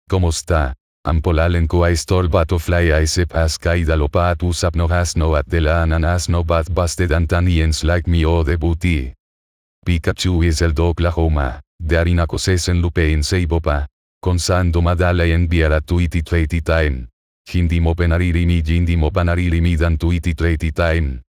Kumusta? Ang polalen ko ay store butterfly ay sepas kaidalo pa at usap no hasno at delaanan asno bat busted antaniens like me o debuti. Pikachu is el do Oklahoma, de harina kosesen lupein sa ibo pa. Kung saan dumadalay ang biyara tuiti time. Hindi mo panaririnig dan tuiti time.